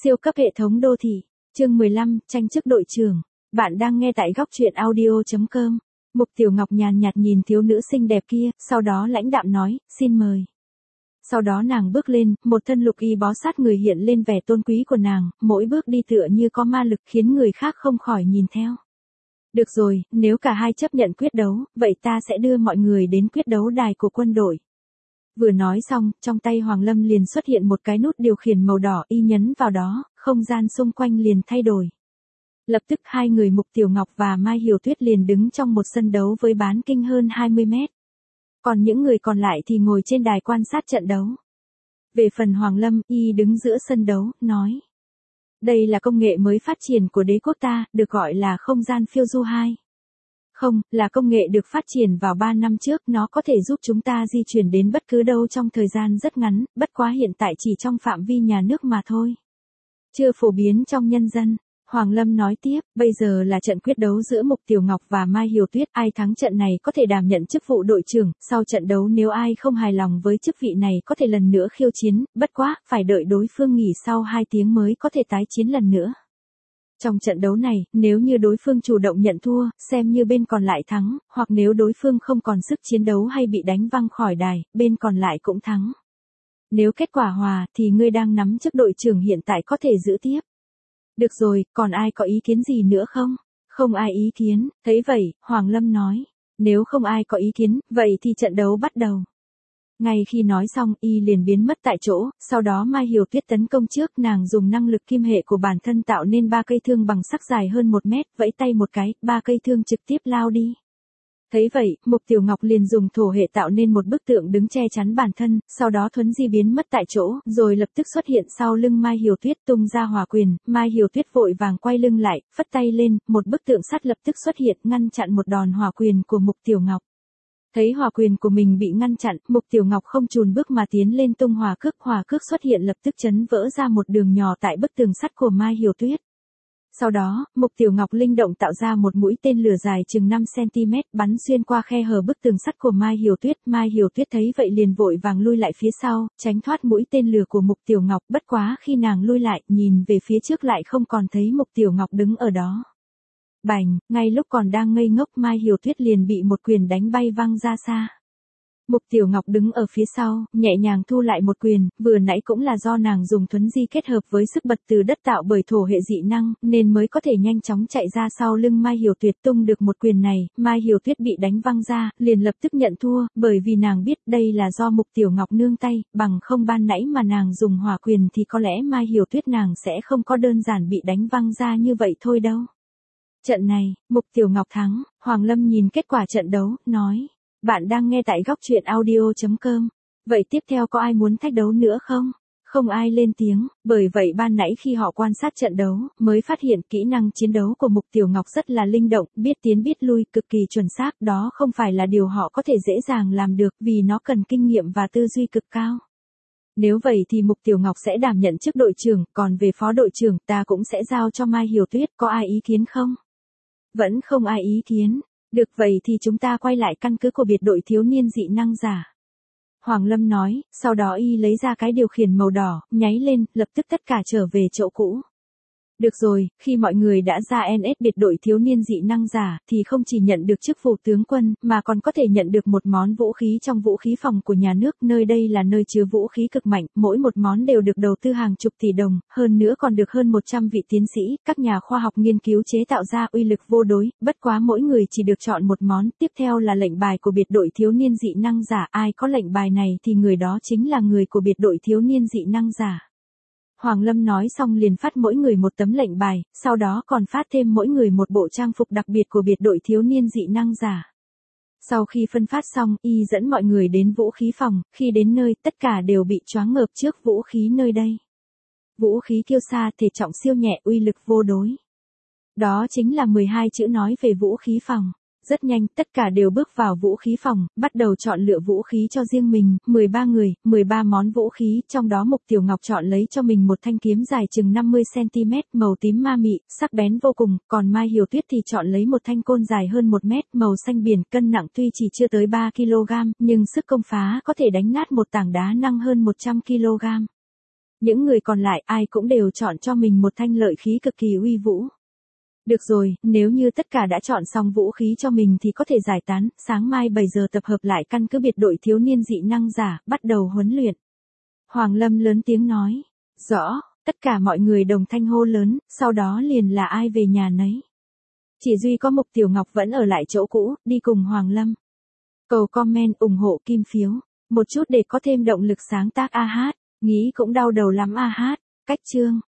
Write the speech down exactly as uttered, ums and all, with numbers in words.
Siêu cấp hệ thống đô thị, chương mười lăm, tranh chức đội trưởng. Bạn đang nghe tại góc truyện audio chấm com. Mục Tiểu Ngọc nhàn nhạt nhìn thiếu nữ xinh đẹp kia, sau đó lãnh đạm nói, xin mời. Sau đó nàng bước lên, một thân lục y bó sát người hiện lên vẻ tôn quý của nàng, mỗi bước đi tựa như có ma lực khiến người khác không khỏi nhìn theo. Được rồi, nếu cả hai chấp nhận quyết đấu, vậy ta sẽ đưa mọi người đến quyết đấu đài của quân đội. Vừa nói xong, trong tay Hoàng Lâm liền xuất hiện một cái nút điều khiển màu đỏ, y nhấn vào đó, không gian xung quanh liền thay đổi. Lập tức hai người Mục Tiểu Ngọc và Mai Hiểu Tuyết liền đứng trong một sân đấu với bán kinh hơn hai mươi mét. Còn những người còn lại thì ngồi trên đài quan sát trận đấu. Về phần Hoàng Lâm, y đứng giữa sân đấu, nói. Đây là công nghệ mới phát triển của đế quốc ta, được gọi là không gian phiêu du hai. Không, là công nghệ được phát triển vào ba năm trước, nó có thể giúp chúng ta di chuyển đến bất cứ đâu trong thời gian rất ngắn, bất quá hiện tại chỉ trong phạm vi nhà nước mà thôi. Chưa phổ biến trong nhân dân. Hoàng Lâm nói tiếp, bây giờ là trận quyết đấu giữa Mục Tiểu Ngọc và Mai Hiểu Tuyết, ai thắng trận này có thể đảm nhận chức vụ đội trưởng, sau trận đấu nếu ai không hài lòng với chức vị này có thể lần nữa khiêu chiến, bất quá, phải đợi đối phương nghỉ sau hai tiếng mới có thể tái chiến lần nữa. Trong trận đấu này, nếu như đối phương chủ động nhận thua, xem như bên còn lại thắng, hoặc nếu đối phương không còn sức chiến đấu hay bị đánh văng khỏi đài, bên còn lại cũng thắng. Nếu kết quả hòa, thì ngươi đang nắm chức đội trưởng hiện tại có thể giữ tiếp. Được rồi, còn ai có ý kiến gì nữa không? Không ai ý kiến, thấy vậy, Hoàng Lâm nói. Nếu không ai có ý kiến, vậy thì trận đấu bắt đầu. Ngay khi nói xong, y liền biến mất tại chỗ, sau đó Mai Hiểu Tuyết tấn công trước, nàng dùng năng lực kim hệ của bản thân tạo nên ba cây thương bằng sắc dài hơn một mét, vẫy tay một cái, ba cây thương trực tiếp lao đi. Thấy vậy, Mục Tiểu Ngọc liền dùng thổ hệ tạo nên một bức tượng đứng che chắn bản thân, sau đó thuấn di biến mất tại chỗ, rồi lập tức xuất hiện sau lưng Mai Hiểu Tuyết tung ra hỏa quyền, Mai Hiểu Tuyết vội vàng quay lưng lại, phất tay lên, một bức tượng sắt lập tức xuất hiện ngăn chặn một đòn hỏa quyền của Mục Tiểu Ngọc. Thấy hỏa quyền của mình bị ngăn chặn, Mục Tiểu Ngọc không chùn bước mà tiến lên tung hỏa cước, hỏa cước xuất hiện lập tức chấn vỡ ra một đường nhỏ tại bức tường sắt của Mai Hiểu Tuyết. Sau đó, Mục Tiểu Ngọc linh động tạo ra một mũi tên lửa dài chừng năm xăng-ti-mét bắn xuyên qua khe hở bức tường sắt của Mai Hiểu Tuyết. Mai Hiểu Tuyết thấy vậy liền vội vàng lui lại phía sau, tránh thoát mũi tên lửa của Mục Tiểu Ngọc, bất quá khi nàng lui lại, nhìn về phía trước lại không còn thấy Mục Tiểu Ngọc đứng ở đó. Bành, ngay lúc còn đang ngây ngốc Mai Hiểu Tuyết liền bị một quyền đánh bay văng ra xa. Mục Tiểu Ngọc đứng ở phía sau, nhẹ nhàng thu lại một quyền, vừa nãy cũng là do nàng dùng thuấn di kết hợp với sức bật từ đất tạo bởi thổ hệ dị năng, nên mới có thể nhanh chóng chạy ra sau lưng Mai Hiểu Tuyết tung được một quyền này, Mai Hiểu Tuyết bị đánh văng ra, liền lập tức nhận thua, bởi vì nàng biết đây là do Mục Tiểu Ngọc nương tay, bằng không ban nãy mà nàng dùng hỏa quyền thì có lẽ Mai Hiểu Tuyết nàng sẽ không có đơn giản bị đánh văng ra như vậy thôi đâu. Trận này, Mục Tiểu Ngọc thắng, Hoàng Lâm nhìn kết quả trận đấu, nói. Bạn đang nghe tại góc truyện audio chấm com. Vậy tiếp theo có ai muốn thách đấu nữa không? Không ai lên tiếng, bởi vậy ban nãy khi họ quan sát trận đấu, mới phát hiện kỹ năng chiến đấu của Mục Tiểu Ngọc rất là linh động, biết tiến biết lui, cực kỳ chuẩn xác, đó không phải là điều họ có thể dễ dàng làm được, vì nó cần kinh nghiệm và tư duy cực cao. Nếu vậy thì Mục Tiểu Ngọc sẽ đảm nhận chức đội trưởng, còn về phó đội trưởng, ta cũng sẽ giao cho Mai Hiểu Tuyết, có ai ý kiến không? Vẫn không ai ý kiến. Được vậy thì chúng ta quay lại căn cứ của biệt đội thiếu niên dị năng giả. Hoàng Lâm nói, sau đó y lấy ra cái điều khiển màu đỏ, nháy lên, lập tức tất cả trở về chỗ cũ. Được rồi, khi mọi người đã ra en ét biệt đội thiếu niên dị năng giả, thì không chỉ nhận được chức vụ tướng quân, mà còn có thể nhận được một món vũ khí trong vũ khí phòng của nhà nước, nơi đây là nơi chứa vũ khí cực mạnh, mỗi một món đều được đầu tư hàng chục tỷ đồng, hơn nữa còn được hơn một trăm vị tiến sĩ, các nhà khoa học nghiên cứu chế tạo ra uy lực vô đối, bất quá mỗi người chỉ được chọn một món, tiếp theo là lệnh bài của biệt đội thiếu niên dị năng giả, ai có lệnh bài này thì người đó chính là người của biệt đội thiếu niên dị năng giả. Hoàng Lâm nói xong liền phát mỗi người một tấm lệnh bài, sau đó còn phát thêm mỗi người một bộ trang phục đặc biệt của biệt đội thiếu niên dị năng giả. Sau khi phân phát xong, y dẫn mọi người đến vũ khí phòng, khi đến nơi, tất cả đều bị choáng ngợp trước vũ khí nơi đây. Vũ khí kiêu sa, thể trọng siêu nhẹ, uy lực vô đối. Đó chính là mười hai chữ nói về vũ khí phòng. Rất nhanh, tất cả đều bước vào vũ khí phòng, bắt đầu chọn lựa vũ khí cho riêng mình, mười ba người, mười ba món vũ khí, trong đó Mục Tiểu Ngọc chọn lấy cho mình một thanh kiếm dài chừng năm mươi xăng-ti-mét, màu tím ma mị, sắc bén vô cùng, còn Mai Hiểu Tuyết thì chọn lấy một thanh côn dài hơn một mét, màu xanh biển, cân nặng tuy chỉ chưa tới ba ki lô gam, nhưng sức công phá có thể đánh nát một tảng đá nặng hơn một trăm ki lô gam. Những người còn lại ai cũng đều chọn cho mình một thanh lợi khí cực kỳ uy vũ. Được rồi, nếu như tất cả đã chọn xong vũ khí cho mình thì có thể giải tán, sáng mai bảy giờ tập hợp lại căn cứ biệt đội thiếu niên dị năng giả, bắt đầu huấn luyện. Hoàng Lâm lớn tiếng nói. Rõ, tất cả mọi người đồng thanh hô lớn, sau đó liền là ai về nhà nấy. Chỉ duy có Mục Tiểu Ngọc vẫn ở lại chỗ cũ, đi cùng Hoàng Lâm. Cầu comment ủng hộ kim phiếu, một chút để có thêm động lực sáng tác a hát, nghĩ cũng đau đầu lắm a hát, cách chương.